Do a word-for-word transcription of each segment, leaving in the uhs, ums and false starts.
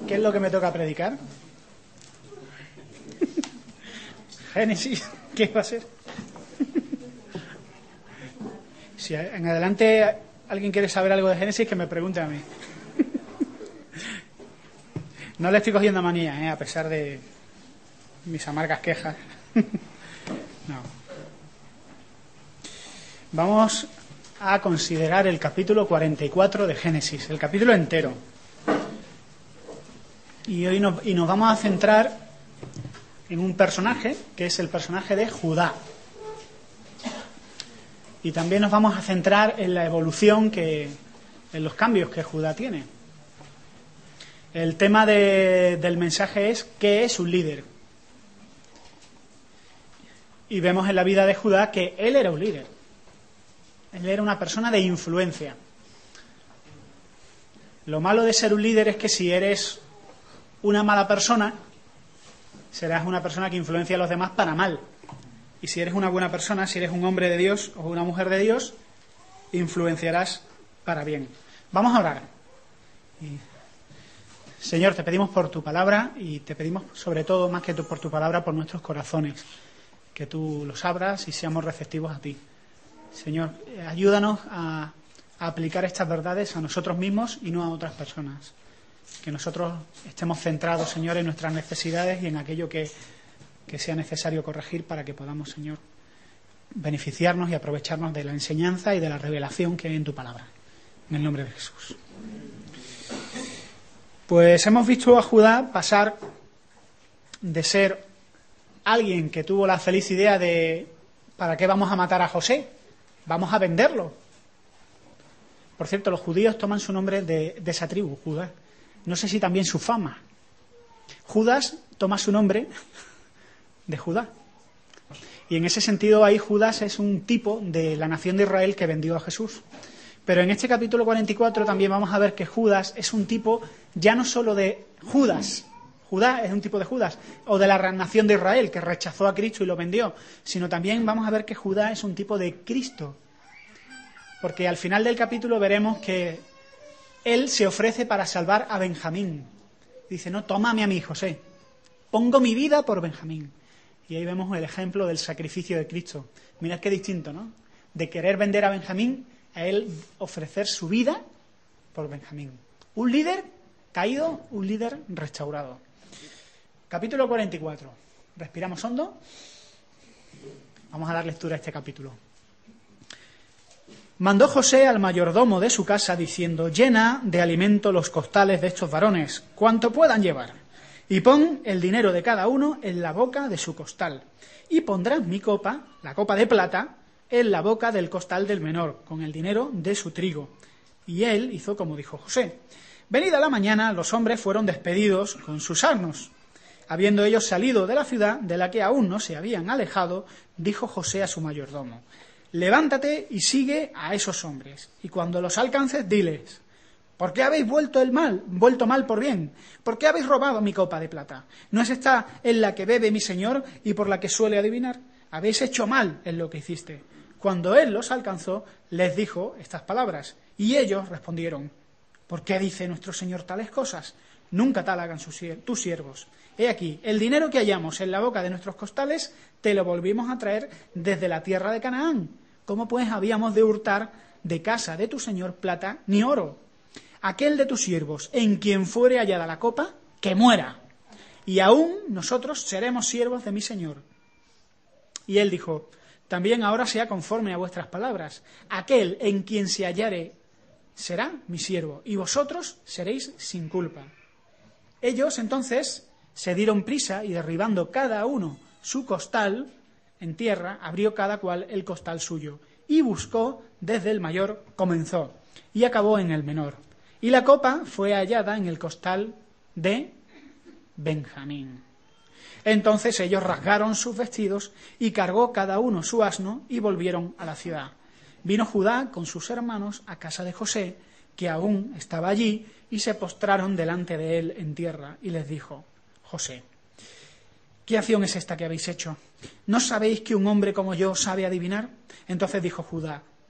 ¿Qué es lo que me toca predicar? Génesis, ¿qué va a ser? Si en adelante alguien quiere saber algo de Génesis, que me pregunte a mí. No le estoy cogiendo manía, ¿eh? A pesar de mis amargas quejas. No. Vamos a considerar el capítulo cuarenta y cuatro de Génesis, el capítulo entero. Y hoy nos, y nos vamos a centrar en un personaje, que es el personaje de Judá. Y también nos vamos a centrar en la evolución, que, en los cambios que Judá tiene. El tema de, del mensaje es ¿qué es un líder? Y vemos en la vida de Judá que él era un líder. Él era una persona de influencia. Lo malo de ser un líder es que si eres una mala persona, serás una persona que influencia a los demás para mal. Y si eres una buena persona, si eres un hombre de Dios o una mujer de Dios, influenciarás para bien. Vamos a orar. Y, Señor, te pedimos por tu palabra y te pedimos sobre todo, más que por tu palabra, por nuestros corazones. Que tú los abras y seamos receptivos a ti. Señor, ayúdanos a, a aplicar estas verdades a nosotros mismos y no a otras personas. Que nosotros estemos centrados, Señor, en nuestras necesidades y en aquello que, que sea necesario corregir para que podamos, Señor, beneficiarnos y aprovecharnos de la enseñanza y de la revelación que hay en tu palabra. En el nombre de Jesús. Pues hemos visto a Judá pasar de ser alguien que tuvo la feliz idea de ¿para qué vamos a matar a José? Vamos a venderlo. Por cierto, los judíos toman su nombre de, de esa tribu, Judá. No sé si también su fama. Judas toma su nombre de Judá. Y en ese sentido ahí Judas es un tipo de la nación de Israel que vendió a Jesús. Pero en este capítulo cuarenta y cuatro también vamos a ver que Judas es un tipo ya no solo de Judas, Judá es un tipo de Judas, o de la nación de Israel que rechazó a Cristo y lo vendió, sino también vamos a ver que Judá es un tipo de Cristo. Porque al final del capítulo veremos que él se ofrece para salvar a Benjamín. Dice, no, tómame a mí, José, pongo mi vida por Benjamín. Y ahí vemos el ejemplo del sacrificio de Cristo. Mirad qué distinto, ¿no? De querer vender a Benjamín a él ofrecer su vida por Benjamín. Un líder caído, un líder restaurado. Capítulo cuarenta y cuatro. Respiramos hondo. Vamos a dar lectura a este capítulo. Mandó José al mayordomo de su casa diciendo, llena de alimento los costales de estos varones, cuanto puedan llevar, y pon el dinero de cada uno en la boca de su costal, y pondrás mi copa, la copa de plata, en la boca del costal del menor, con el dinero de su trigo. Y él hizo como dijo José. Venida la mañana, los hombres fueron despedidos con sus asnos. Habiendo ellos salido de la ciudad, de la que aún no se habían alejado, dijo José a su mayordomo, levántate y sigue a esos hombres, y cuando los alcances, diles, ¿por qué habéis vuelto el mal, vuelto mal por bien? ¿Por qué habéis robado mi copa de plata? ¿No es esta en la que bebe mi señor y por la que suele adivinar? Habéis hecho mal en lo que hiciste. Cuando él los alcanzó, les dijo estas palabras, y ellos respondieron, ¿por qué dice nuestro señor tales cosas? Nunca tal hagan sus, tus siervos. He aquí, el dinero que hallamos en la boca de nuestros costales, te lo volvimos a traer desde la tierra de Canaán. ¿Cómo pues habíamos de hurtar de casa de tu señor plata ni oro? Aquel de tus siervos, en quien fuere hallada la copa, que muera. Y aún nosotros seremos siervos de mi señor. Y él dijo, también ahora sea conforme a vuestras palabras. Aquel en quien se hallare será mi siervo, y vosotros seréis sin culpa. Ellos entonces se dieron prisa y derribando cada uno su costal en tierra, abrió cada cual el costal suyo, y buscó desde el mayor, comenzó, y acabó en el menor. Y la copa fue hallada en el costal de Benjamín. Entonces ellos rasgaron sus vestidos y cargó cada uno su asno y volvieron a la ciudad. Vino Judá con sus hermanos a casa de José, que aún estaba allí, y se postraron delante de él en tierra, y les dijo, José, ¿qué acción es esta que habéis hecho? ¿No sabéis que un hombre como yo sabe adivinar? Entonces dijo Judá,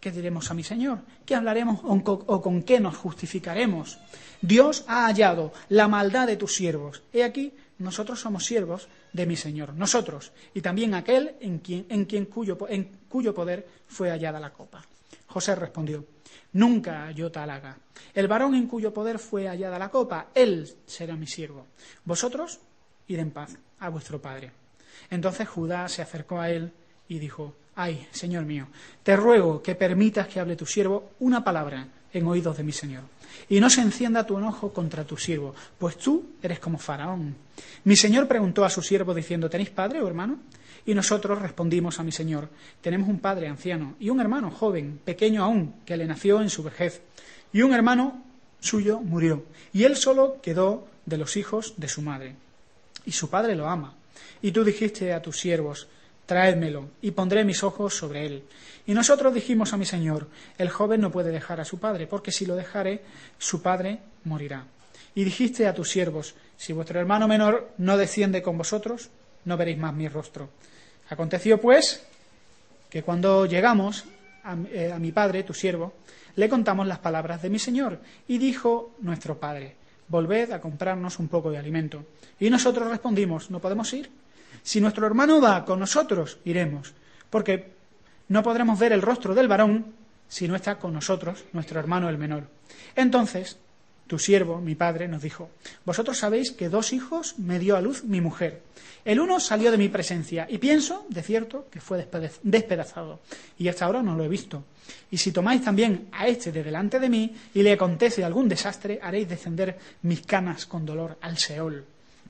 ¿qué diremos a mi señor? ¿Qué hablaremos o con, o con qué nos justificaremos? Dios ha hallado la maldad de tus siervos. He aquí, nosotros somos siervos de mi señor, nosotros, y también aquel en quien, en quien cuyo, en cuyo poder fue hallada la copa. José respondió: nunca halló tal haga. El varón en cuyo poder fue hallada la copa, él será mi siervo. Vosotros id en paz a vuestro padre. Entonces Judá se acercó a él y dijo: ay, señor mío, te ruego que permitas que hable tu siervo una palabra en oídos de mi señor, y no se encienda tu enojo contra tu siervo, pues tú eres como Faraón. Mi señor preguntó a su siervo diciendo: ¿tenéis padre o hermano? Y nosotros respondimos a mi señor: tenemos un padre anciano y un hermano joven, pequeño aún, que le nació en su vejez. Y un hermano suyo murió, y él solo quedó de los hijos de su madre. Y su padre lo ama. Y tú dijiste a tus siervos: traédmelo, y pondré mis ojos sobre él. Y nosotros dijimos a mi señor: el joven no puede dejar a su padre, porque si lo dejare, su padre morirá. Y dijiste a tus siervos: si vuestro hermano menor no desciende con vosotros, no veréis más mi rostro. Aconteció, pues, que cuando llegamos a, eh, a mi padre, tu siervo, le contamos las palabras de mi señor, y dijo nuestro padre: volved a comprarnos un poco de alimento. Y nosotros respondimos: no podemos ir. Si nuestro hermano va con nosotros, iremos, porque no podremos ver el rostro del varón si no está con nosotros nuestro hermano el menor. Entonces tu siervo, mi padre, nos dijo: vosotros sabéis que dos hijos me dio a luz mi mujer. El uno salió de mi presencia, y pienso, de cierto, que fue despedazado, y hasta ahora no lo he visto. Y si tomáis también a este de delante de mí, y le acontece algún desastre, haréis descender mis canas con dolor al Seol.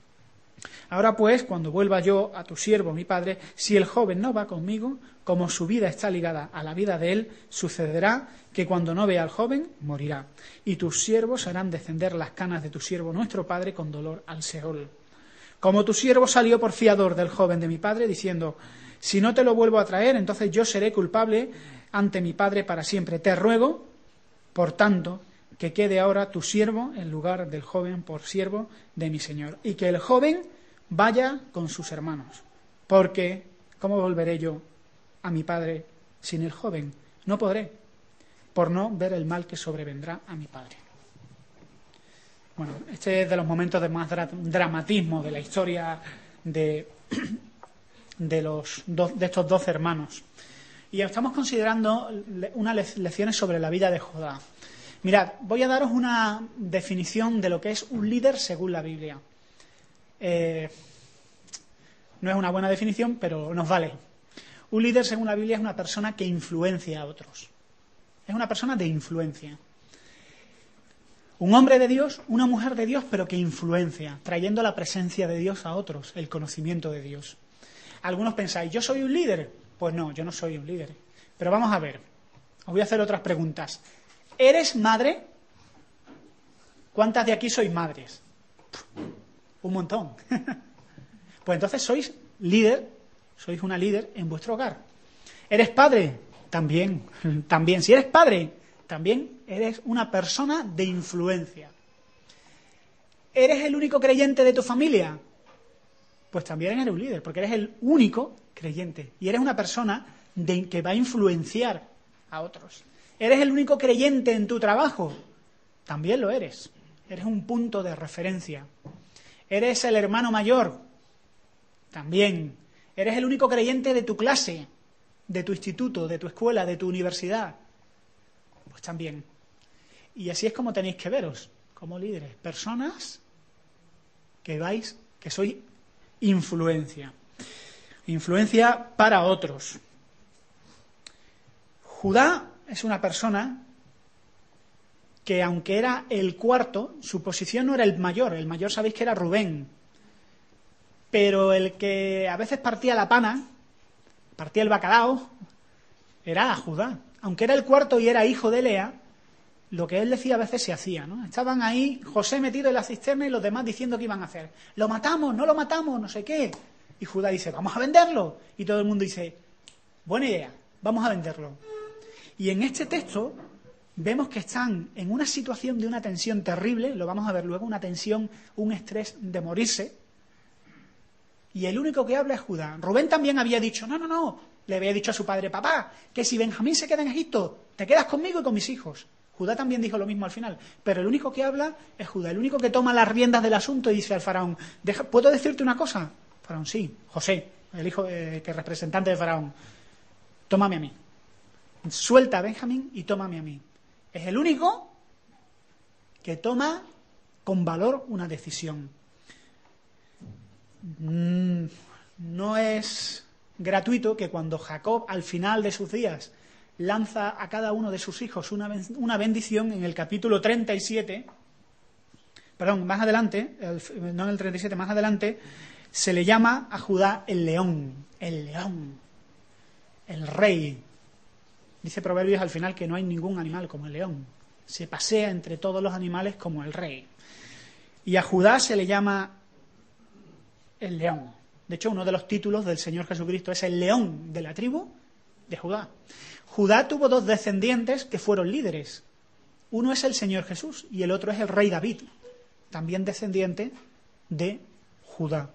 Ahora pues, cuando vuelva yo a tu siervo, mi padre, si el joven no va conmigo, como su vida está ligada a la vida de él, sucederá que cuando no vea al joven, morirá. Y tus siervos harán descender las canas de tu siervo, nuestro padre, con dolor al Seol. Como tu siervo salió por fiador del joven de mi padre, diciendo: si no te lo vuelvo a traer, entonces yo seré culpable ante mi padre para siempre. Te ruego, por tanto, que quede ahora tu siervo en lugar del joven por siervo de mi señor, y que el joven vaya con sus hermanos, porque ¿cómo volveré yo a mi padre sin el joven? No podré, por no ver el mal que sobrevendrá a mi padre. Bueno, este es de los momentos de más dra- dramatismo de la historia de, de, los do, de estos doce hermanos. Y estamos considerando unas le- lecciones sobre la vida de Judá. Mirad, voy a daros una definición de lo que es un líder según la Biblia. Eh, no es una buena definición, pero nos vale. Un líder según la Biblia es una persona que influencia a otros. Es una persona de influencia. Un hombre de Dios, una mujer de Dios, pero que influencia, trayendo la presencia de Dios a otros, el conocimiento de Dios. Algunos pensáis: ¿yo soy un líder? Pues no, yo no soy un líder. Pero vamos a ver, os voy a hacer otras preguntas. ¿Eres madre? ¿Cuántas de aquí sois madres? Un montón. Pues entonces sois líder, sois una líder en vuestro hogar. ¿Eres padre? También, también. Si eres padre, también eres una persona de influencia. ¿Eres el único creyente de tu familia? Pues también eres un líder, porque eres el único creyente. Y eres una persona de, que va a influenciar a otros. ¿Eres el único creyente en tu trabajo? También lo eres. Eres un punto de referencia. ¿Eres el hermano mayor? También. ¿Eres el único creyente de tu clase, de tu instituto, de tu escuela, de tu universidad? Pues también. Y así es como tenéis que veros, como líderes. Personas que vais, que sois influencia. Influencia para otros. Judá es una persona que, aunque era el cuarto, su posición no era el mayor. El mayor sabéis que era Rubén. Pero el que a veces partía la pana, partía el bacalao, era Judá. Aunque era el cuarto y era hijo de Lea, lo que él decía a veces se hacía, ¿no? Estaban ahí José metido en la cisterna y los demás diciendo qué iban a hacer. ¿Lo matamos? ¿No lo matamos? No sé qué. Y Judá dice: vamos a venderlo. Y todo el mundo dice: buena idea, vamos a venderlo. Y en este texto vemos que están en una situación de una tensión terrible, lo vamos a ver luego, una tensión, un estrés de morirse. Y el único que habla es Judá. Rubén también había dicho: no, no, no. Le había dicho a su padre: papá, que si Benjamín se queda en Egipto, te quedas conmigo y con mis hijos. Judá también dijo lo mismo al final, pero el único que habla es Judá, el único que toma las riendas del asunto y dice al faraón, Deja, ¿puedo decirte una cosa? Faraón, sí. José, el hijo eh, que es representante de faraón, tómame a mí. Suelta a Benjamín y tómame a mí. Es el único que toma con valor una decisión. Mm, no es gratuito que cuando Jacob al final de sus días lanza a cada uno de sus hijos una, una bendición, en el capítulo treinta y siete, perdón, más adelante, el, no en el treinta y siete, más adelante, se le llama a Judá el león, el león, el rey. Dice Proverbios al final que no hay ningún animal como el león, se pasea entre todos los animales como el rey. Y a Judá se le llama el león. De hecho, uno de los títulos del Señor Jesucristo es el león de la tribu de Judá. Judá tuvo dos descendientes que fueron líderes. Uno es el Señor Jesús y el otro es el rey David, también descendiente de Judá.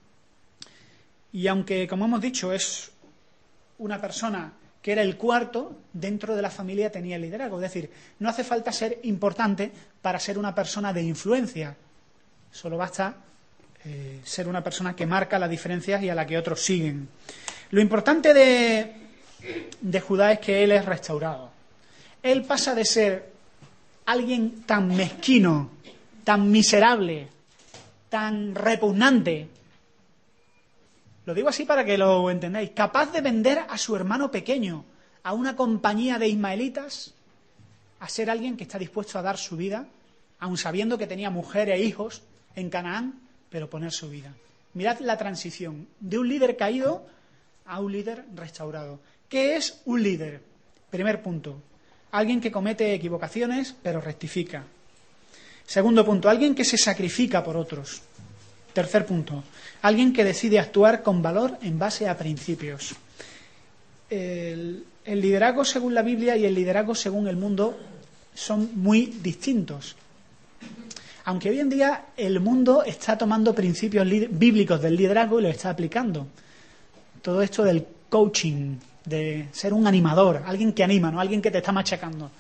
Y aunque, como hemos dicho, es una persona que era el cuarto, dentro de la familia tenía el liderazgo. Es decir, no hace falta ser importante para ser una persona de influencia. Solo basta eh, ser una persona que marca las diferencias y a la que otros siguen. Lo importante de, de Judá es que él es restaurado. Él pasa de ser alguien tan mezquino, tan miserable, tan repugnante, lo digo así para que lo entendáis, capaz de vender a su hermano pequeño a una compañía de ismaelitas, a ser alguien que está dispuesto a dar su vida, aun sabiendo que tenía mujer e hijos en Canaán, pero poner su vida. Mirad la transición de un líder caído a un líder restaurado. ¿Qué es un líder? Primer punto, alguien que comete equivocaciones, pero rectifica. Segundo punto, alguien que se sacrifica por otros. Tercer punto, alguien que decide actuar con valor en base a principios. El, el liderazgo según la Biblia y el liderazgo según el mundo son muy distintos. Aunque hoy en día el mundo está tomando principios bíblicos del liderazgo y lo está aplicando. Todo esto del coaching, de ser un animador, alguien que anima, no alguien que te está machacando.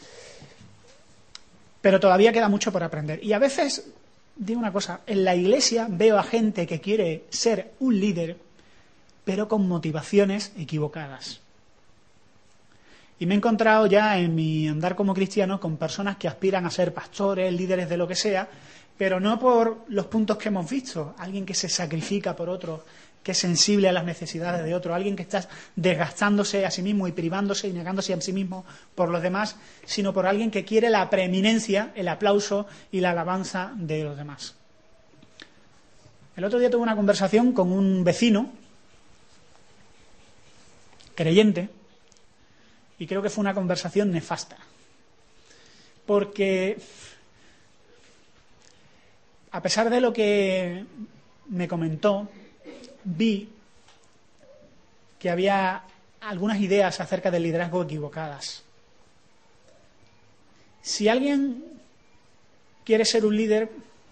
Pero todavía queda mucho por aprender. Y a veces, digo una cosa, en la iglesia veo a gente que quiere ser un líder, pero con motivaciones equivocadas. Y me he encontrado ya en mi andar como cristiano con personas que aspiran a ser pastores, líderes de lo que sea, pero no por los puntos que hemos visto. Alguien que se sacrifica por otros, que es sensible a las necesidades de otros, alguien que está desgastándose a sí mismo y privándose y negándose a sí mismo por los demás, sino por alguien que quiere la preeminencia, el aplauso y la alabanza de los demás. El otro día tuve una conversación con un vecino creyente y creo que fue una conversación nefasta, porque a pesar de lo que me comentó, vi que había algunas ideas acerca del liderazgo equivocadas. Si alguien quiere ser un líder,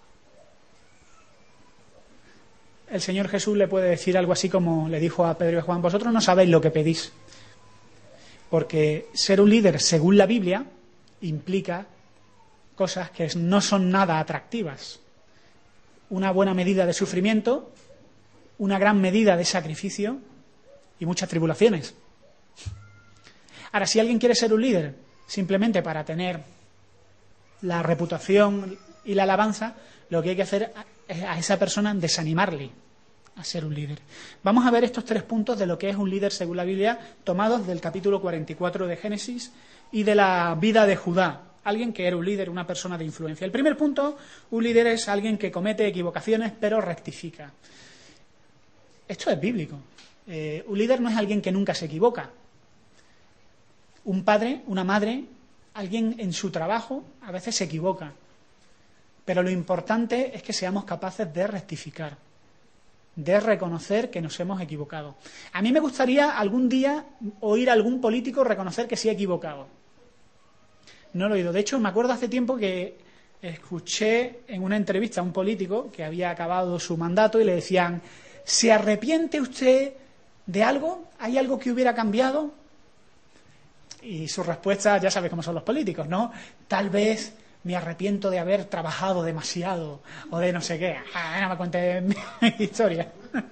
el Señor Jesús le puede decir algo así como le dijo a Pedro y Juan: vosotros no sabéis lo que pedís. Porque ser un líder, según la Biblia, implica cosas que no son nada atractivas. Una buena medida de sufrimiento, una gran medida de sacrificio y muchas tribulaciones. Ahora, si alguien quiere ser un líder simplemente para tener la reputación y la alabanza, lo que hay que hacer es a esa persona desanimarle a ser un líder. Vamos a ver estos tres puntos de lo que es un líder según la Biblia, tomados del capítulo cuarenta y cuatro de Génesis y de la vida de Judá. Alguien que era un líder, una persona de influencia. El primer punto, un líder es alguien que comete equivocaciones pero rectifica. Esto es bíblico. Eh, un líder no es alguien que nunca se equivoca. Un padre, una madre, alguien en su trabajo a veces se equivoca. Pero lo importante es que seamos capaces de rectificar, de reconocer que nos hemos equivocado. A mí me gustaría algún día oír a algún político reconocer que se ha equivocado. No lo he oído. De hecho, me acuerdo hace tiempo que escuché en una entrevista a un político que había acabado su mandato y le decían: ¿se arrepiente usted de algo? ¿Hay algo que hubiera cambiado? Y su respuesta, ya sabes cómo son los políticos, ¿no? Tal vez me arrepiento de haber trabajado demasiado o de no sé qué. Ah, no me cuentes mi historia.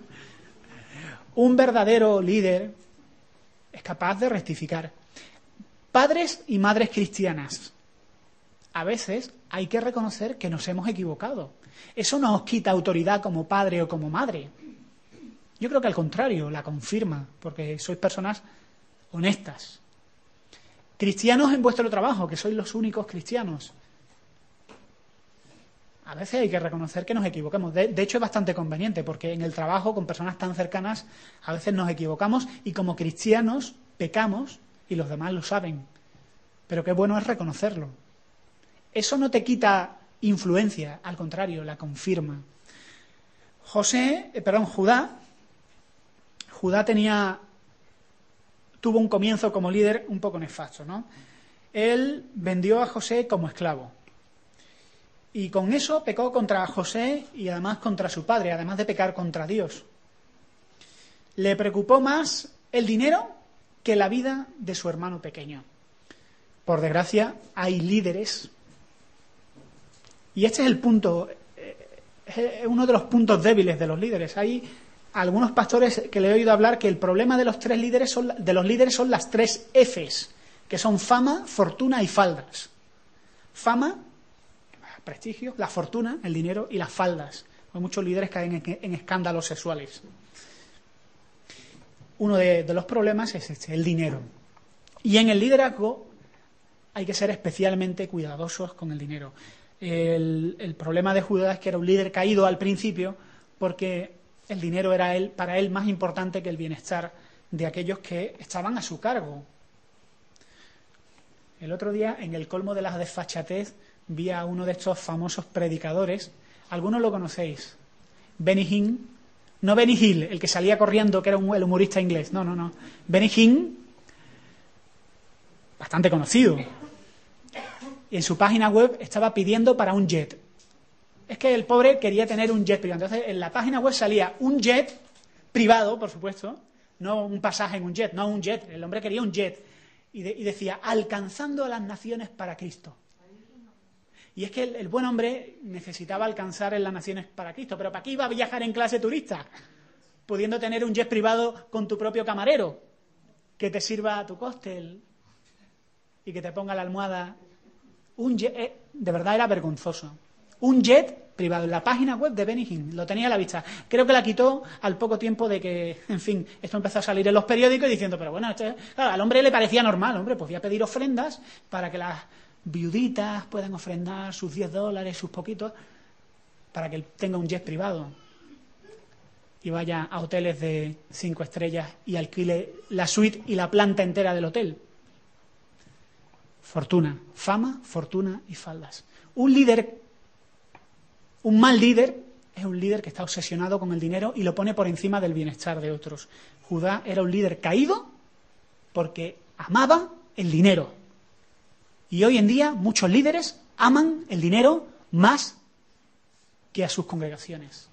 Un verdadero líder es capaz de rectificar. Padres y madres cristianas, a veces hay que reconocer que nos hemos equivocado. Eso no os quita autoridad como padre o como madre. Yo creo que al contrario, la confirma, porque sois personas honestas. Cristianos en vuestro trabajo, que sois los únicos cristianos. A veces hay que reconocer que nos equivocamos. De, de hecho, es bastante conveniente, porque en el trabajo, con personas tan cercanas, a veces nos equivocamos y como cristianos pecamos y los demás lo saben. Pero qué bueno es reconocerlo. Eso no te quita influencia, al contrario, la confirma. José, eh, perdón, Judá, Judá tenía, tuvo un comienzo como líder un poco nefasto, ¿no? Él vendió a José como esclavo. Y con eso pecó contra José y además contra su padre, además de pecar contra Dios. Le preocupó más el dinero que la vida de su hermano pequeño. Por desgracia, hay líderes. Y este es el punto, es uno de los puntos débiles de los líderes. Hay algunos pastores que le he oído hablar que el problema de los tres líderes son, de los líderes son las tres Fs, que son fama, fortuna y faldas. Fama, prestigio, la fortuna, el dinero y las faldas. Hay muchos líderes que caen en, en escándalos sexuales. Uno de, de los problemas es este, el dinero. Y en el liderazgo hay que ser especialmente cuidadosos con el dinero. El, el problema de Judá es que era un líder caído al principio porque el dinero era él, para él más importante que el bienestar de aquellos que estaban a su cargo. El otro día, en el colmo de la desfachatez, vi a uno de estos famosos predicadores. Algunos lo conocéis. Benny Hinn. No Benny Hill, el que salía corriendo, que era un, el humorista inglés. No, no, no. Benny Hinn, bastante conocido. Y en su página web estaba pidiendo para un jet. Es que el pobre quería tener un jet privado. Entonces, en la página web salía un jet privado, por supuesto, no un pasaje en un jet, no un jet. El hombre quería un jet. Y, de, y decía, alcanzando a las naciones para Cristo. Y es que el, el buen hombre necesitaba alcanzar en las naciones para Cristo. Pero ¿para qué iba a viajar en clase turista? Pudiendo tener un jet privado con tu propio camarero, que te sirva a tu cóctel y que te ponga la almohada. Un jet, eh, de verdad era vergonzoso. Un jet privado en la página web de Benny Hinn, lo tenía a la vista. Creo que la quitó al poco tiempo de que, en fin, esto empezó a salir en los periódicos diciendo, pero bueno, este, claro, al hombre le parecía normal, hombre, pues voy a pedir ofrendas para que las viuditas puedan ofrendar sus diez dólares, sus poquitos, para que él tenga un jet privado y vaya a hoteles de cinco estrellas y alquile la suite y la planta entera del hotel. Fortuna, fama, fortuna y faldas. Un líder, un mal líder, es un líder que está obsesionado con el dinero y lo pone por encima del bienestar de otros. Judá era un líder caído porque amaba el dinero. Y hoy en día muchos líderes aman el dinero más que a sus congregaciones.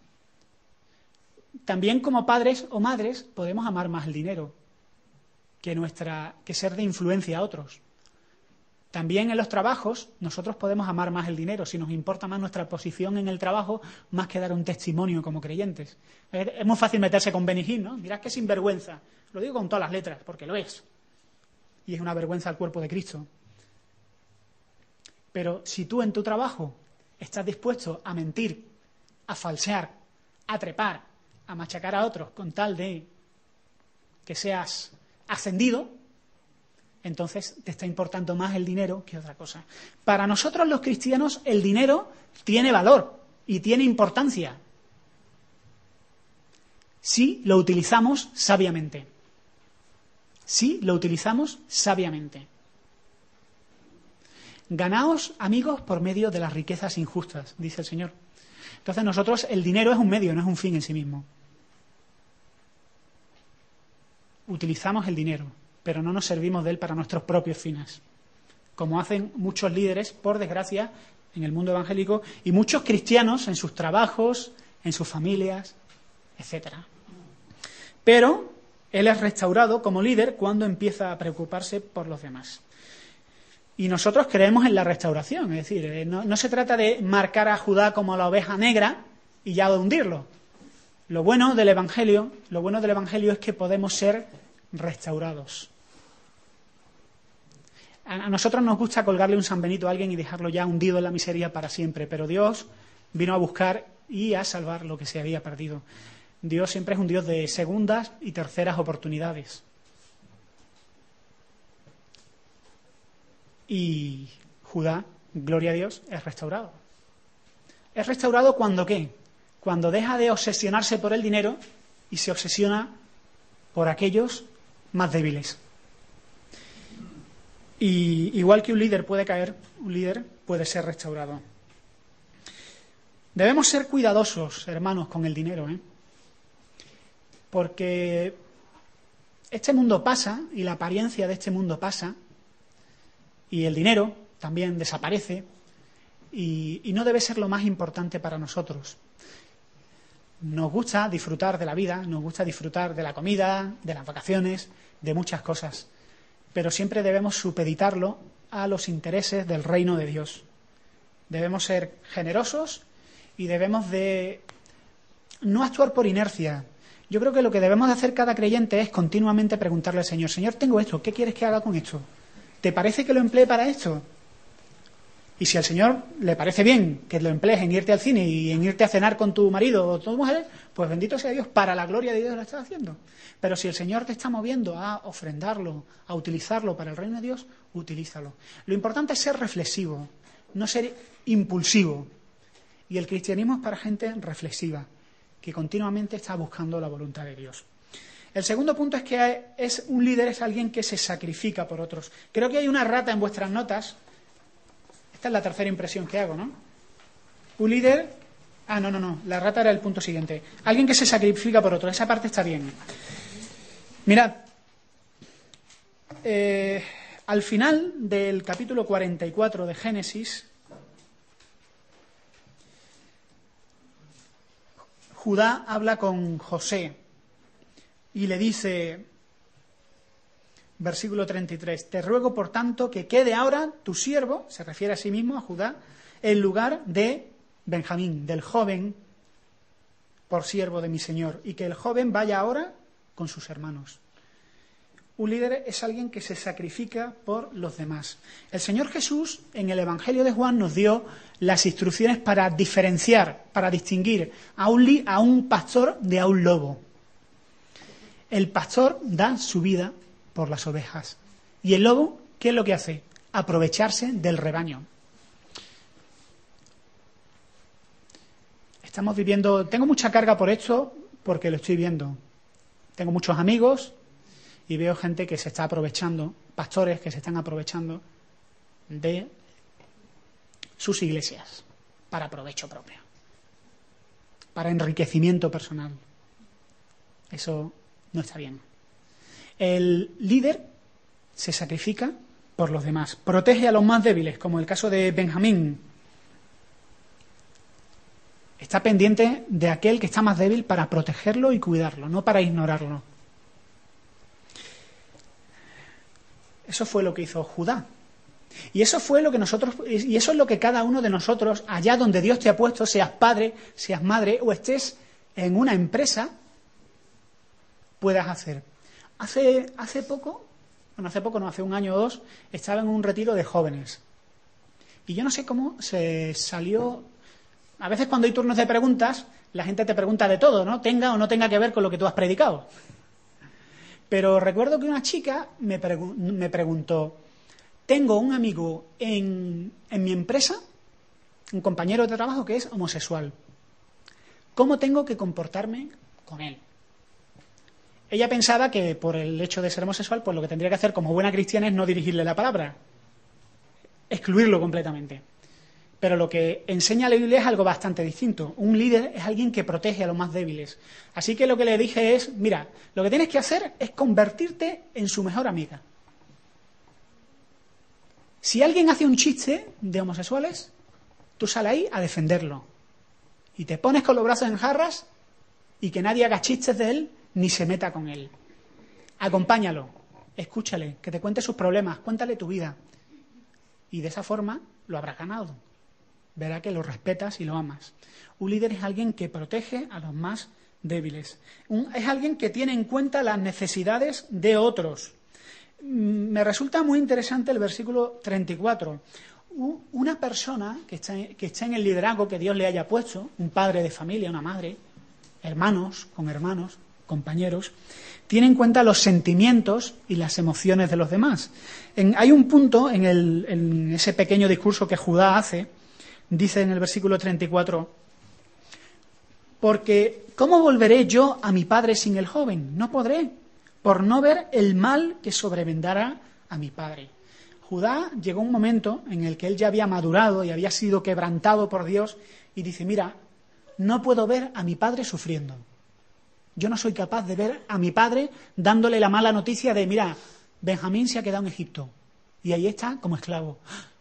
También como padres o madres podemos amar más el dinero que, nuestra, que ser de influencia a otros. También en los trabajos nosotros podemos amar más el dinero si nos importa más nuestra posición en el trabajo más que dar un testimonio como creyentes. Es muy fácil meterse con Benny Hinn, ¿no? Dirás que es sinvergüenza. Lo digo con todas las letras, porque lo es. Y es una vergüenza al cuerpo de Cristo. Pero si tú en tu trabajo estás dispuesto a mentir, a falsear, a trepar, a machacar a otros con tal de que seas ascendido, entonces te está importando más el dinero que otra cosa. Para nosotros los cristianos el dinero tiene valor y tiene importancia si lo utilizamos sabiamente. Si lo utilizamos sabiamente. Ganaos, amigos, por medio de las riquezas injustas, dice el Señor. Entonces nosotros, el dinero es un medio, no es un fin en sí mismo. Utilizamos el dinero, pero no nos servimos de él para nuestros propios fines, como hacen muchos líderes, por desgracia, en el mundo evangélico, y muchos cristianos en sus trabajos, en sus familias, etcétera. Pero Él es restaurado como líder cuando empieza a preocuparse por los demás. Y nosotros creemos en la restauración, es decir, no, no se trata de marcar a Judá como la oveja negra y ya de hundirlo. Lo bueno del Evangelio, lo bueno del Evangelio es que podemos ser restaurados. A nosotros nos gusta colgarle un San Benito a alguien y dejarlo ya hundido en la miseria para siempre, pero Dios vino a buscar y a salvar lo que se había perdido. Dios siempre es un Dios de segundas y terceras oportunidades. Y Judá, gloria a Dios, es restaurado. ¿Es restaurado cuando qué? Cuando deja de obsesionarse por el dinero y se obsesiona por aquellos más débiles. Y igual que un líder puede caer, un líder puede ser restaurado. Debemos ser cuidadosos, hermanos, con el dinero, ¿eh? Porque este mundo pasa y la apariencia de este mundo pasa y el dinero también desaparece y, y no debe ser lo más importante para nosotros. Nos gusta disfrutar de la vida, nos gusta disfrutar de la comida, de las vacaciones, de muchas cosas, pero siempre debemos supeditarlo a los intereses del reino de Dios. Debemos ser generosos y debemos de no actuar por inercia. Yo creo que lo que debemos de hacer cada creyente es continuamente preguntarle al Señor: Señor, tengo esto, ¿qué quieres que haga con esto? ¿Te parece que lo emplee para esto? Y si al Señor le parece bien que lo emplees en irte al cine y en irte a cenar con tu marido o tu mujer, pues bendito sea Dios, para la gloria de Dios lo estás haciendo. Pero si el Señor te está moviendo a ofrendarlo, a utilizarlo para el reino de Dios, utilízalo. Lo importante es ser reflexivo, no ser impulsivo. Y el cristianismo es para gente reflexiva, que continuamente está buscando la voluntad de Dios. El segundo punto es que es un líder es alguien que se sacrifica por otros. Creo que hay una rata en vuestras notas. Esta es la tercera impresión que hago, ¿no? Un líder... Ah, no, no, no. La rata era el punto siguiente. Alguien que se sacrifica por otros. Esa parte está bien. Mirad. Eh, al final del capítulo cuarenta y cuatro de Génesis, Judá habla con José y le dice, versículo treinta y tres, te ruego por tanto que quede ahora tu siervo, se refiere a sí mismo, a Judá, en lugar de Benjamín, del joven, por siervo de mi señor, y que el joven vaya ahora con sus hermanos. Un líder es alguien que se sacrifica por los demás. El Señor Jesús, en el Evangelio de Juan, nos dio las instrucciones para diferenciar, para distinguir a un, li- a un pastor de a un lobo. El pastor da su vida por las ovejas. Y el lobo, ¿qué es lo que hace? Aprovecharse del rebaño. Estamos viviendo... Tengo mucha carga por esto porque lo estoy viendo. Tengo muchos amigos y veo gente que se está aprovechando, pastores que se están aprovechando de sus iglesias para provecho propio, para enriquecimiento personal. Eso no está bien. El líder se sacrifica por los demás, protege a los más débiles, como el caso de Benjamín. Está pendiente de aquel que está más débil para protegerlo y cuidarlo, no para ignorarlo. Eso fue lo que hizo Judá. Y eso fue lo que nosotros, y eso es lo que cada uno de nosotros, allá donde Dios te ha puesto, seas padre, seas madre o estés en una empresa, puedas hacer. Hace, hace poco, bueno, hace poco, no, hace un año o dos, estaba en un retiro de jóvenes. Y yo no sé cómo se salió. A veces cuando hay turnos de preguntas, la gente te pregunta de todo, ¿no? Tenga o no tenga que ver con lo que tú has predicado. Pero recuerdo que una chica me, pregu- me preguntó, tengo un amigo en, en mi empresa, un compañero de trabajo que es homosexual. ¿Cómo tengo que comportarme con él? Ella pensaba que por el hecho de ser homosexual, pues lo que tendría que hacer como buena cristiana es no dirigirle la palabra, excluirlo completamente. Pero lo que enseña la Biblia es algo bastante distinto. Un líder es alguien que protege a los más débiles. Así que lo que le dije es, mira, lo que tienes que hacer es convertirte en su mejor amiga. Si alguien hace un chiste de homosexuales, tú sales ahí a defenderlo. Y te pones con los brazos en jarras y que nadie haga chistes de él ni se meta con él. Acompáñalo, escúchale, que te cuente sus problemas, cuéntale tu vida. Y de esa forma lo habrás ganado. Verá que lo respetas y lo amas. Un líder es alguien que protege a los más débiles. Un, es alguien que tiene en cuenta las necesidades de otros. Me resulta muy interesante el versículo treinta y cuatro. Una persona que está, que está en el liderazgo que Dios le haya puesto, un padre de familia, una madre, hermanos, con hermanos, compañeros, tiene en cuenta los sentimientos y las emociones de los demás. En, hay un punto en, el, en ese pequeño discurso que Judá hace, dice en el versículo treinta y cuatro, porque ¿cómo volveré yo a mi padre sin el joven? No podré, por no ver el mal que sobrevendrá a mi padre. Judá llegó un momento en el que él ya había madurado y había sido quebrantado por Dios y dice, mira, no puedo ver a mi padre sufriendo. Yo no soy capaz de ver a mi padre dándole la mala noticia de, mira, Benjamín se ha quedado en Egipto y ahí está como esclavo.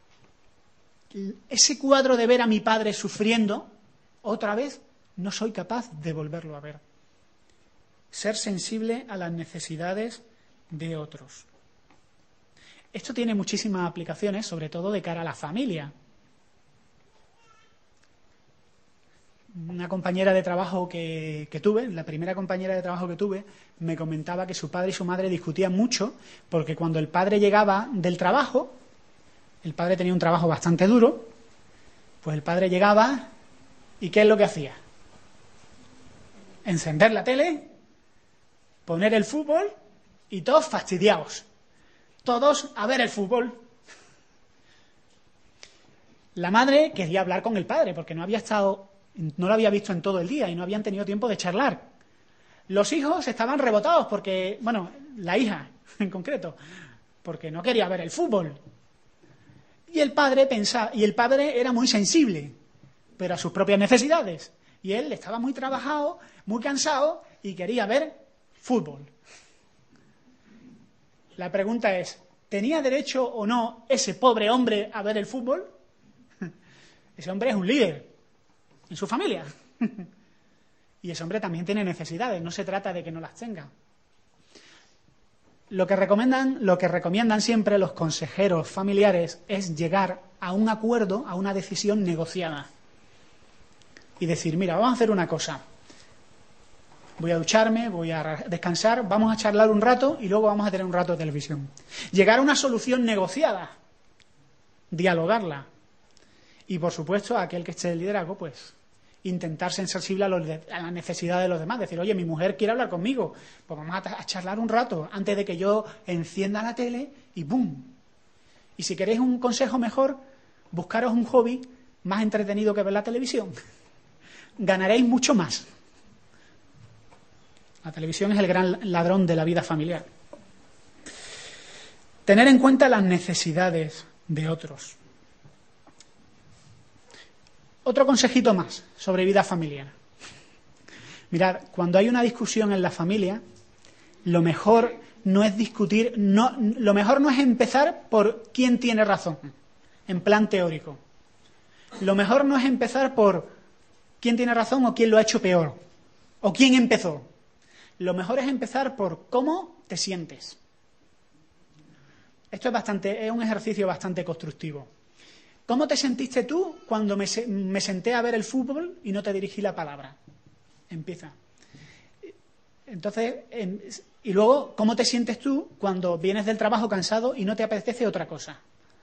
Ese cuadro de ver a mi padre sufriendo, otra vez, no soy capaz de volverlo a ver. Ser sensible a las necesidades de otros. Esto tiene muchísimas aplicaciones, sobre todo de cara a la familia. Una compañera de trabajo que, que tuve, la primera compañera de trabajo que tuve, me comentaba que su padre y su madre discutían mucho porque cuando el padre llegaba del trabajo, el padre tenía un trabajo bastante duro, pues el padre llegaba y ¿qué es lo que hacía? Encender la tele, poner el fútbol y todos fastidiados. Todos a ver el fútbol. La madre quería hablar con el padre porque no había estado, no lo había visto en todo el día y no habían tenido tiempo de charlar. Los hijos estaban rebotados porque, bueno, la hija en concreto, porque no quería ver el fútbol. Y el padre pensaba, y el padre era muy sensible, pero a sus propias necesidades. Y él estaba muy trabajado, muy cansado y quería ver fútbol. La pregunta es, ¿tenía derecho o no ese pobre hombre a ver el fútbol? Ese hombre es un líder en su familia. Y ese hombre también tiene necesidades, no se trata de que no las tenga. Lo que recomiendan, lo que recomiendan siempre los consejeros familiares es llegar a un acuerdo, a una decisión negociada. Y decir, mira, vamos a hacer una cosa. Voy a ducharme, voy a descansar, vamos a charlar un rato y luego vamos a tener un rato de televisión. Llegar a una solución negociada, dialogarla. Y, por supuesto, a aquel que esté en liderazgo, pues, intentar ser sensible a, los de, a las necesidades de los demás. Decir, oye, mi mujer quiere hablar conmigo, pues vamos a, a charlar un rato antes de que yo encienda la tele y ¡bum! Y si queréis un consejo mejor, buscaros un hobby más entretenido que ver la televisión. Ganaréis mucho más. La televisión es el gran ladrón de la vida familiar. Tener en cuenta las necesidades de otros. Otro consejito más sobre vida familiar. Mirad, cuando hay una discusión en la familia, lo mejor no es discutir, no, lo mejor no es empezar por quién tiene razón, en plan teórico. Lo mejor no es empezar por quién tiene razón o quién lo ha hecho peor, o quién empezó. Lo mejor es empezar por cómo te sientes. Esto es bastante, es un ejercicio bastante constructivo. ¿Cómo te sentiste tú cuando me, me senté a ver el fútbol y no te dirigí la palabra? Empieza. Entonces, en, y luego, ¿cómo te sientes tú cuando vienes del trabajo cansado y no te apetece otra cosa?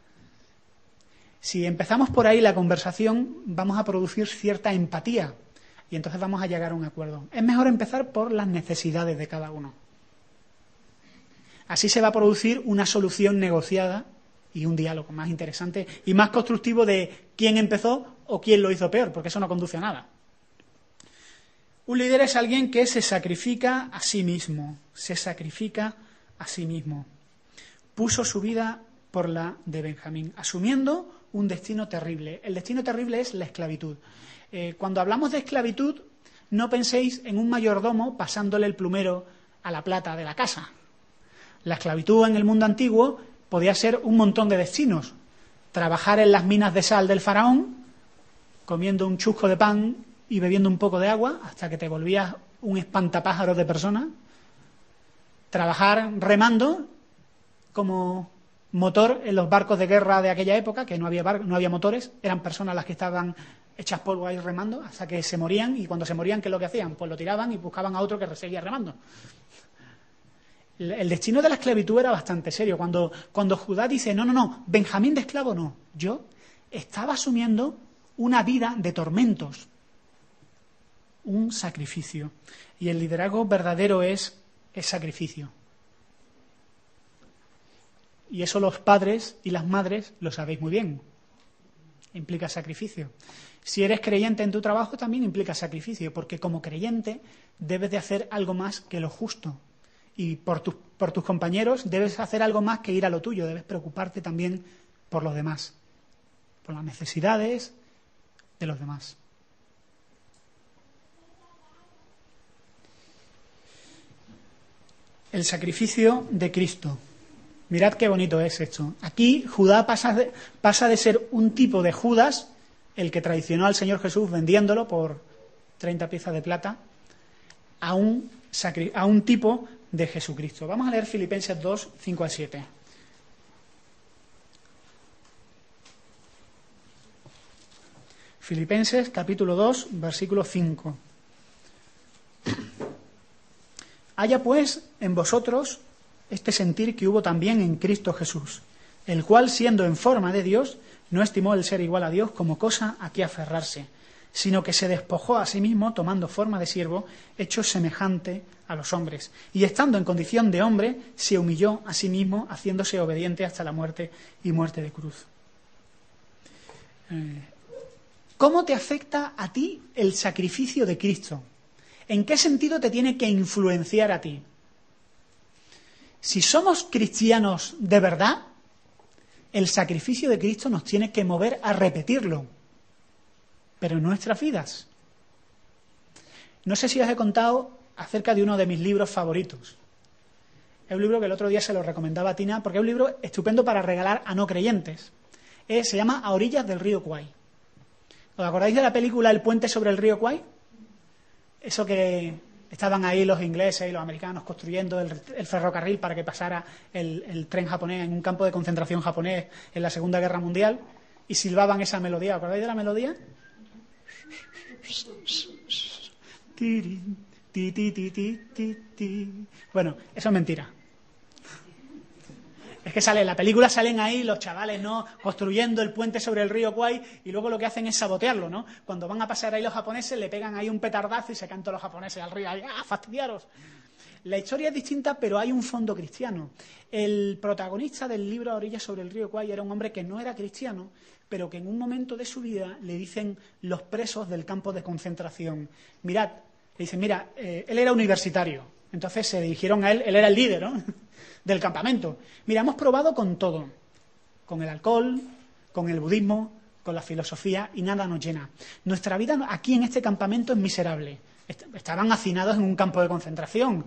Si empezamos por ahí la conversación, vamos a producir cierta empatía y entonces vamos a llegar a un acuerdo. Es mejor empezar por las necesidades de cada uno. Así se va a producir una solución negociada y un diálogo más interesante y más constructivo de quién empezó o quién lo hizo peor, porque eso no conduce a nada. Un líder es alguien que se sacrifica a sí mismo, se sacrifica a sí mismo. Puso su vida por la de Benjamín, asumiendo un destino terrible. El destino terrible es la esclavitud. Eh, cuando hablamos de esclavitud, no penséis en un mayordomo pasándole el plumero a la plata de la casa. La esclavitud en el mundo antiguo podía ser un montón de destinos. Trabajar en las minas de sal del faraón, comiendo un chusco de pan y bebiendo un poco de agua hasta que te volvías un espantapájaros de persona. trabajar remando como motor en los barcos de guerra de aquella época, que no había, bar- no había motores, eran personas las que estaban hechas polvo ahí remando hasta que se morían, y cuando se morían, ¿qué es lo que hacían? Pues lo tiraban y buscaban a otro que seguía remando. El destino de la esclavitud era bastante serio. Cuando, cuando Judá dice, no, no, no, Benjamín de esclavo no, yo estaba asumiendo una vida de tormentos, un sacrificio. Y el liderazgo verdadero es, es sacrificio. Y eso los padres y las madres lo sabéis muy bien. Implica sacrificio. Si eres creyente en tu trabajo, también implica sacrificio, porque como creyente debes de hacer algo más que lo justo. Y por, tu, por tus compañeros debes hacer algo más que ir a lo tuyo, debes preocuparte también por los demás, por las necesidades de los demás. El sacrificio de Cristo. Mirad qué bonito es esto. Aquí Judá pasa de, pasa de ser un tipo de Judas, el que traicionó al Señor Jesús vendiéndolo por treinta piezas de plata, a un, a un tipo de Jesucristo. Vamos a leer Filipenses dos, cinco al siete. Filipenses capítulo dos, versículo cinco. Haya pues en vosotros este sentir que hubo también en Cristo Jesús, el cual, siendo en forma de Dios, no estimó el ser igual a Dios como cosa a que aferrarse, sino que se despojó a sí mismo, tomando forma de siervo, hecho semejante a los hombres. Y estando en condición de hombre, se humilló a sí mismo, haciéndose obediente hasta la muerte y muerte de cruz. ¿Cómo te afecta a ti el sacrificio de Cristo? ¿En qué sentido te tiene que influenciar a ti? Si somos cristianos de verdad, el sacrificio de Cristo nos tiene que mover a repetirlo, pero en nuestras vidas. No sé si os he contado acerca de uno de mis libros favoritos. Es un libro que el otro día se lo recomendaba a Tina, porque es un libro estupendo para regalar a no creyentes. Eh, se llama A orillas del río Kwai. ¿Os acordáis de la película El puente sobre el río Kwai? Eso que estaban ahí los ingleses y los americanos construyendo el, el ferrocarril para que pasara el, el tren japonés en un campo de concentración japonés en la Segunda Guerra Mundial, y silbaban esa melodía. ¿Os acordáis de la melodía? Bueno, eso es mentira. Es que sale, en la película salen ahí los chavales, ¿no?, construyendo el puente sobre el río Kwai, y luego lo que hacen es sabotearlo, ¿no? Cuando van a pasar ahí los japoneses, le pegan ahí un petardazo y se cantan los japoneses al río. ¡Ah, fastidiaros! La historia es distinta, pero hay un fondo cristiano. El protagonista del libro A orillas sobre el río Kwai era un hombre que no era cristiano, pero que en un momento de su vida le dicen los presos del campo de concentración: mirad, le dicen, mira, eh, él era universitario, entonces se dirigieron a él, él era el líder, ¿no?, del campamento. Mira, hemos probado con todo, con el alcohol, con el budismo, con la filosofía, y nada nos llena. Nuestra vida aquí en este campamento es miserable. Estaban hacinados en un campo de concentración,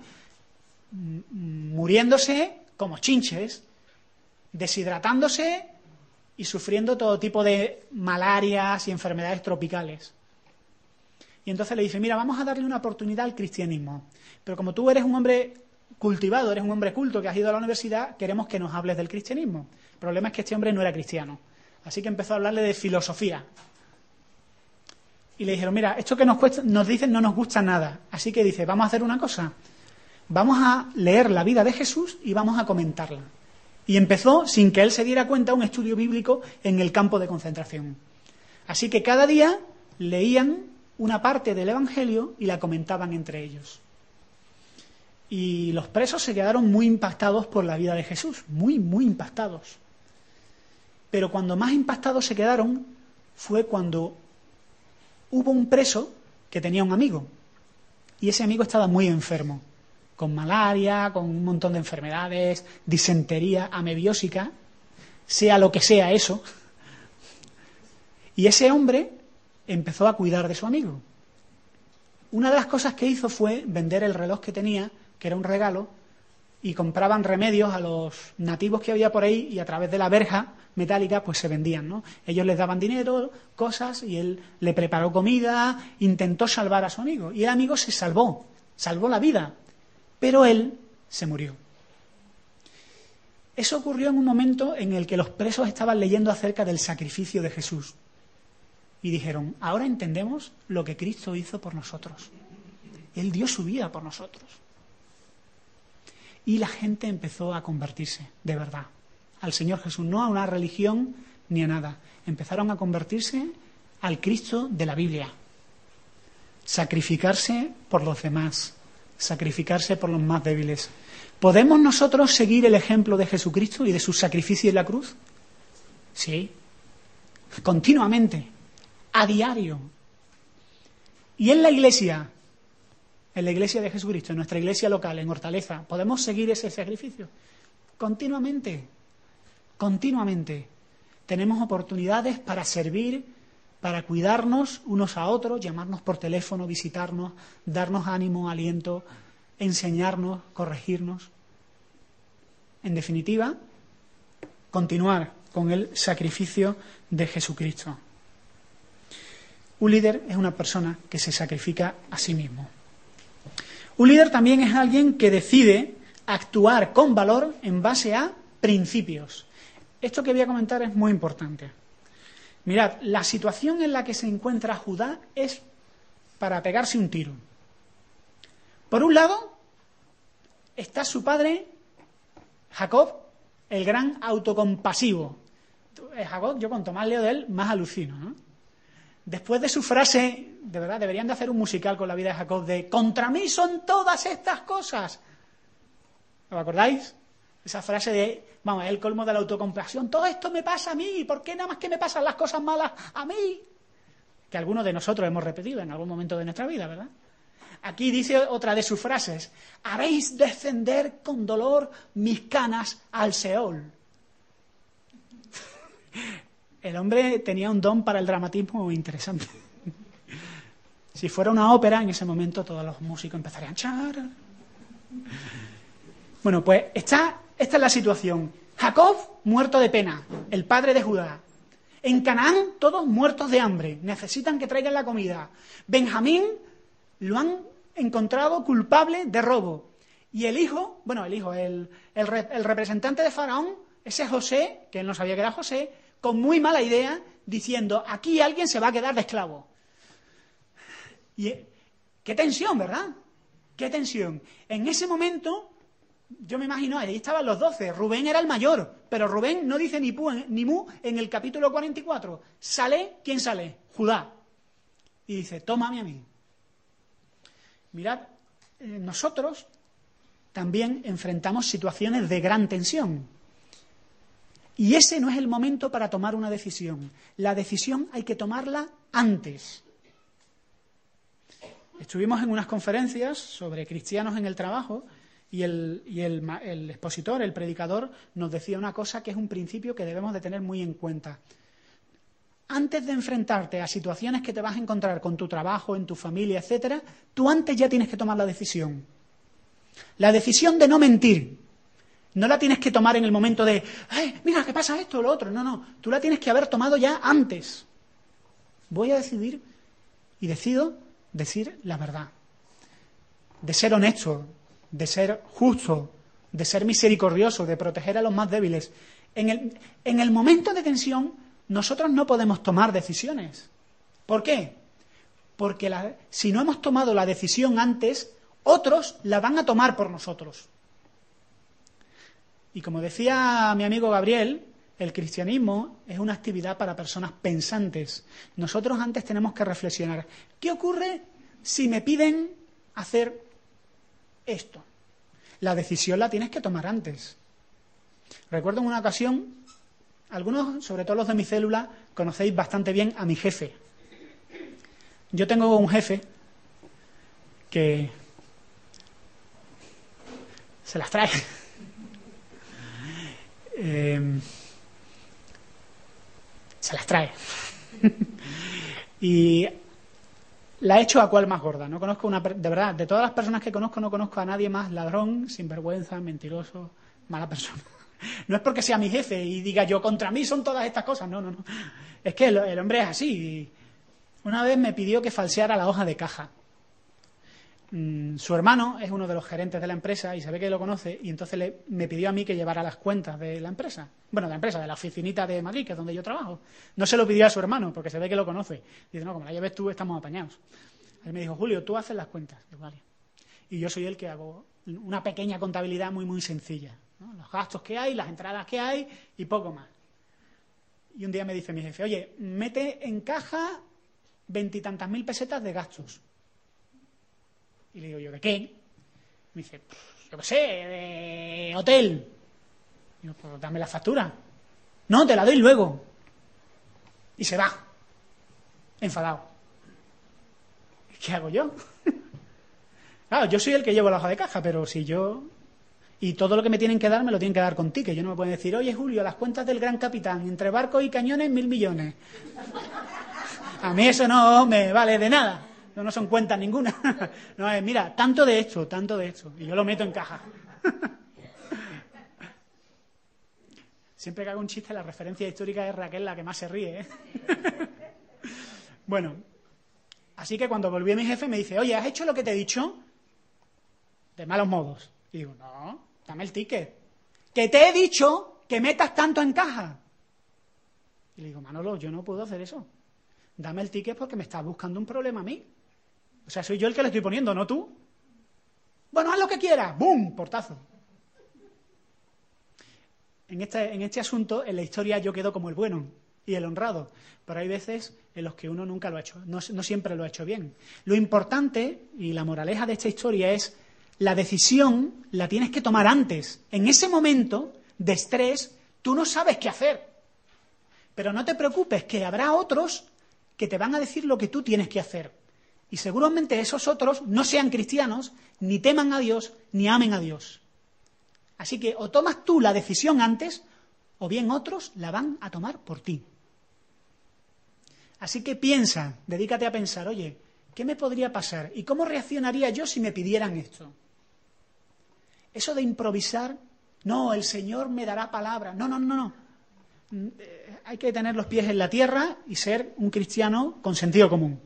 muriéndose como chinches, deshidratándose y sufriendo todo tipo de malarias y enfermedades tropicales. Y entonces le dice, mira, vamos a darle una oportunidad al cristianismo, pero como tú eres un hombre cultivado, eres un hombre culto que has ido a la universidad, queremos que nos hables del cristianismo. El problema es que este hombre no era cristiano, así que empezó a hablarle de filosofía. Y le dijeron, mira, esto que nos, cuesta, nos dicen no nos gusta nada, así que dice, vamos a hacer una cosa, vamos a leer la vida de Jesús y vamos a comentarla. Y empezó, sin que él se diera cuenta, un estudio bíblico en el campo de concentración. Así que cada día leían una parte del Evangelio y la comentaban entre ellos. Y los presos se quedaron muy impactados por la vida de Jesús, muy, muy impactados. Pero cuando más impactados se quedaron fue cuando hubo un preso que tenía un amigo, y ese amigo estaba muy enfermo, con malaria, con un montón de enfermedades, disentería, amebiósica, sea lo que sea eso. Y ese hombre empezó a cuidar de su amigo. Una de las cosas que hizo fue vender el reloj que tenía, que era un regalo, y compraban remedios a los nativos que había por ahí, y a través de la verja metálica pues se vendían, ¿no? Ellos les daban dinero, cosas, y él le preparó comida, intentó salvar a su amigo, y el amigo se salvó, salvó la vida, pero él se murió. Eso ocurrió en un momento en el que los presos estaban leyendo acerca del sacrificio de Jesús. Y dijeron, ahora entendemos lo que Cristo hizo por nosotros. Él dio su vida por nosotros. Y la gente empezó a convertirse, de verdad, al Señor Jesús, no a una religión ni a nada. Empezaron a convertirse al Cristo de la Biblia. Sacrificarse por los demás, sacrificarse por los más débiles. ¿Podemos nosotros seguir el ejemplo de Jesucristo y de su sacrificio en la cruz? Sí, continuamente, a diario. Y en la iglesia, en la iglesia de Jesucristo, en nuestra iglesia local, en Hortaleza, ¿podemos seguir ese sacrificio? Continuamente, continuamente. Tenemos oportunidades para servir, para cuidarnos unos a otros, llamarnos por teléfono, visitarnos, darnos ánimo, aliento, enseñarnos, corregirnos. En definitiva, continuar con el sacrificio de Jesucristo. Un líder es una persona que se sacrifica a sí mismo. Un líder también es alguien que decide actuar con valor en base a principios. Esto que voy a comentar es muy importante. Mirad, la situación en la que se encuentra Judá es para pegarse un tiro. Por un lado, está su padre, Jacob, el gran autocompasivo. Jacob, yo cuanto más leo de él, más alucino, ¿no? Después de su frase, de verdad, deberían de hacer un musical con la vida de Jacob, de «Contra mí son todas estas cosas». ¿Os acordáis? Esa frase de, vamos, el colmo de la autocompasión. Todo esto me pasa a mí, ¿por qué nada más que me pasan las cosas malas a mí? Que algunos de nosotros hemos repetido en algún momento de nuestra vida, ¿verdad? Aquí dice otra de sus frases, haréis descender con dolor mis canas al Seol. El hombre tenía un don para el dramatismo interesante. Si fuera una ópera, en ese momento todos los músicos empezarían a char. Bueno, pues está, esta es la situación. Jacob, muerto de pena, el padre de Judá. En Canaán, todos muertos de hambre, necesitan que traigan la comida. Benjamín lo han encontrado culpable de robo. Y el hijo, bueno, el hijo, el, el, el representante de Faraón, ese José, que él no sabía que era José, con muy mala idea, diciendo, aquí alguien se va a quedar de esclavo. Y qué tensión, ¿verdad? Qué tensión. En ese momento, yo me imagino, ahí estaban los doce, Rubén era el mayor, pero Rubén no dice ni, pu, ni mu en el capítulo cuarenta y cuatro. Sale, ¿quién sale? Judá. Y dice, tómame a mí. Mirad, eh, nosotros también enfrentamos situaciones de gran tensión. Y ese no es el momento para tomar una decisión. La decisión hay que tomarla antes. Estuvimos en unas conferencias sobre cristianos en el trabajo y, el, y el, el expositor, el predicador, nos decía una cosa que es un principio que debemos de tener muy en cuenta. Antes de enfrentarte a situaciones que te vas a encontrar con tu trabajo, en tu familia, etcétera, tú antes ya tienes que tomar la decisión. La decisión de no mentir. No la tienes que tomar en el momento de, ¡ay, mira, qué pasa esto o lo otro! No, no, tú la tienes que haber tomado ya antes. Voy a decidir y decido decir la verdad. De ser honesto, de ser justo, de ser misericordioso, de proteger a los más débiles. En el, en el momento de tensión, nosotros no podemos tomar decisiones. ¿Por qué? Porque la, si no hemos tomado la decisión antes, otros la van a tomar por nosotros. Y como decía mi amigo Gabriel, el cristianismo es una actividad para personas pensantes. Nosotros antes tenemos que reflexionar. ¿Qué ocurre si me piden hacer esto? La decisión la tienes que tomar antes. Recuerdo en una ocasión, algunos, sobre todo los de mi célula, conocéis bastante bien a mi jefe. Yo tengo un jefe que se las trae. Eh, se las trae. Y la he hecho a cual más gorda. No conozco una, de verdad, de todas las personas que conozco, no conozco a nadie más ladrón, sinvergüenza, mentiroso, mala persona. No es porque sea mi jefe y diga yo, contra mí son todas estas cosas. No, no, no. Es que el, el hombre es así. Una vez me pidió que falseara la hoja de caja. mmm, su hermano es uno de los gerentes de la empresa y se ve que lo conoce, y entonces le, me pidió a mí que llevara las cuentas de la empresa. Bueno, de la empresa, de la oficinita de Madrid, que es donde yo trabajo. No se lo pidió a su hermano, porque se ve que lo conoce. Dice, no, como la lleves tú, estamos apañados. Él me dijo, Julio, tú haces las cuentas. Digo, vale. Y yo soy el que hago una pequeña contabilidad muy, muy sencilla, ¿no? Los gastos que hay, las entradas que hay y poco más. Y un día me dice mi jefe, oye, mete en caja veintitantas mil pesetas de gastos. Y le digo yo, ¿de qué? Me dice, yo qué sé, de hotel. Y digo, pues dame la factura. No, te la doy luego. Y se va, enfadado. ¿Qué hago yo? Claro, yo soy el que llevo la hoja de caja, pero si yo... Y todo lo que me tienen que dar, me lo tienen que dar con ti, que yo no me puedo decir, oye, Julio, las cuentas del Gran Capitán, entre barcos y cañones, mil millones. A mí eso no me vale de nada. No, no son cuentas ninguna. No, es, mira, tanto de esto, tanto de esto. Y yo lo meto en caja. Siempre que hago un chiste, la referencia histórica es Raquel la que más se ríe, ¿eh? Bueno, así que cuando volví a mi jefe me dice, oye, ¿has hecho lo que te he dicho? De malos modos. Y digo, no, dame el ticket. Que te he dicho que metas tanto en caja. Y le digo, Manolo, yo no puedo hacer eso. Dame el ticket porque me estás buscando un problema a mí. O sea, soy yo el que le estoy poniendo, no tú. Bueno, haz lo que quieras. ¡Bum! Portazo. En este, en este asunto, en la historia, yo quedo como el bueno y el honrado. Pero hay veces en los que uno nunca lo ha hecho. No, no siempre lo ha hecho bien. Lo importante, y la moraleja de esta historia es, la decisión la tienes que tomar antes. En ese momento de estrés, tú no sabes qué hacer. Pero no te preocupes, que habrá otros que te van a decir lo que tú tienes que hacer. Y seguramente esos otros no sean cristianos, ni teman a Dios, ni amen a Dios. Así que o tomas tú la decisión antes, o bien otros la van a tomar por ti. Así que piensa, dedícate a pensar, oye, ¿qué me podría pasar? ¿Y cómo reaccionaría yo si me pidieran esto? Eso de improvisar, no, el Señor me dará palabra. No, no, no, no. Hay que tener los pies en la tierra y ser un cristiano con sentido común.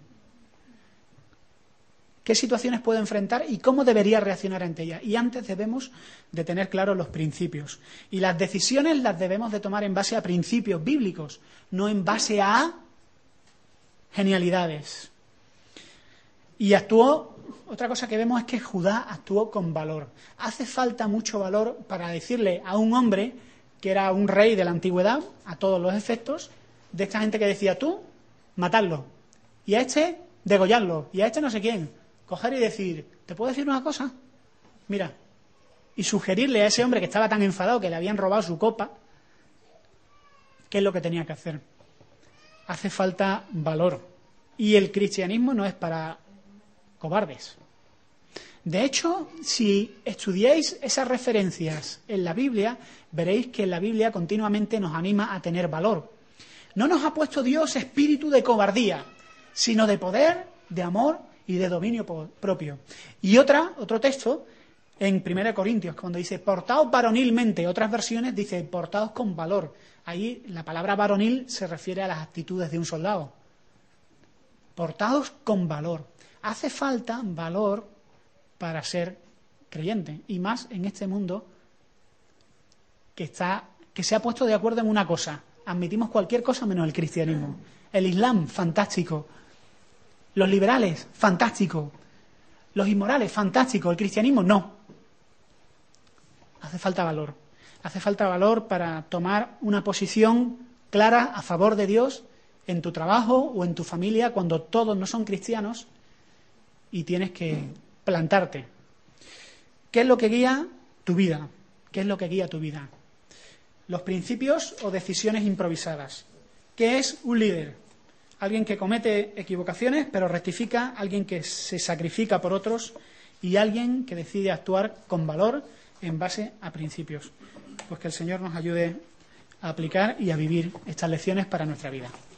¿Qué situaciones puedo enfrentar y cómo debería reaccionar ante ellas? Y antes debemos de tener claros los principios. Y las decisiones las debemos de tomar en base a principios bíblicos, no en base a genialidades. Y actuó, otra cosa que vemos es que Judá actuó con valor. Hace falta mucho valor para decirle a un hombre que era un rey de la antigüedad, a todos los efectos, de esta gente que decía, tú, matadlo, y a este, degollarlo, y a este no sé quién, coger y decir, ¿te puedo decir una cosa? Mira, y sugerirle a ese hombre que estaba tan enfadado que le habían robado su copa, qué es lo que tenía que hacer. Hace falta valor, y el cristianismo no es para cobardes. De hecho, si estudiáis esas referencias en la Biblia, veréis que la Biblia continuamente nos anima a tener valor. No nos ha puesto Dios espíritu de cobardía, sino de poder, de amor y de dominio propio. Y otra, otro texto, en primera de Corintios, cuando dice, portaos varonilmente, otras versiones dice, portaos con valor. Ahí la palabra varonil se refiere a las actitudes de un soldado. Portaos con valor. Hace falta valor para ser creyente, y más en este mundo que está que se ha puesto de acuerdo en una cosa: admitimos cualquier cosa menos el cristianismo. El Islam, fantástico. Los liberales, fantástico. Los inmorales, fantástico. El cristianismo, no. Hace falta valor. Hace falta valor para tomar una posición clara a favor de Dios en tu trabajo o en tu familia cuando todos no son cristianos y tienes que plantarte. ¿Qué es lo que guía tu vida? ¿Qué es lo que guía tu vida? Los principios o decisiones improvisadas. ¿Qué es un líder? Alguien que comete equivocaciones pero rectifica, alguien que se sacrifica por otros y alguien que decide actuar con valor en base a principios. Pues que el Señor nos ayude a aplicar y a vivir estas lecciones para nuestra vida.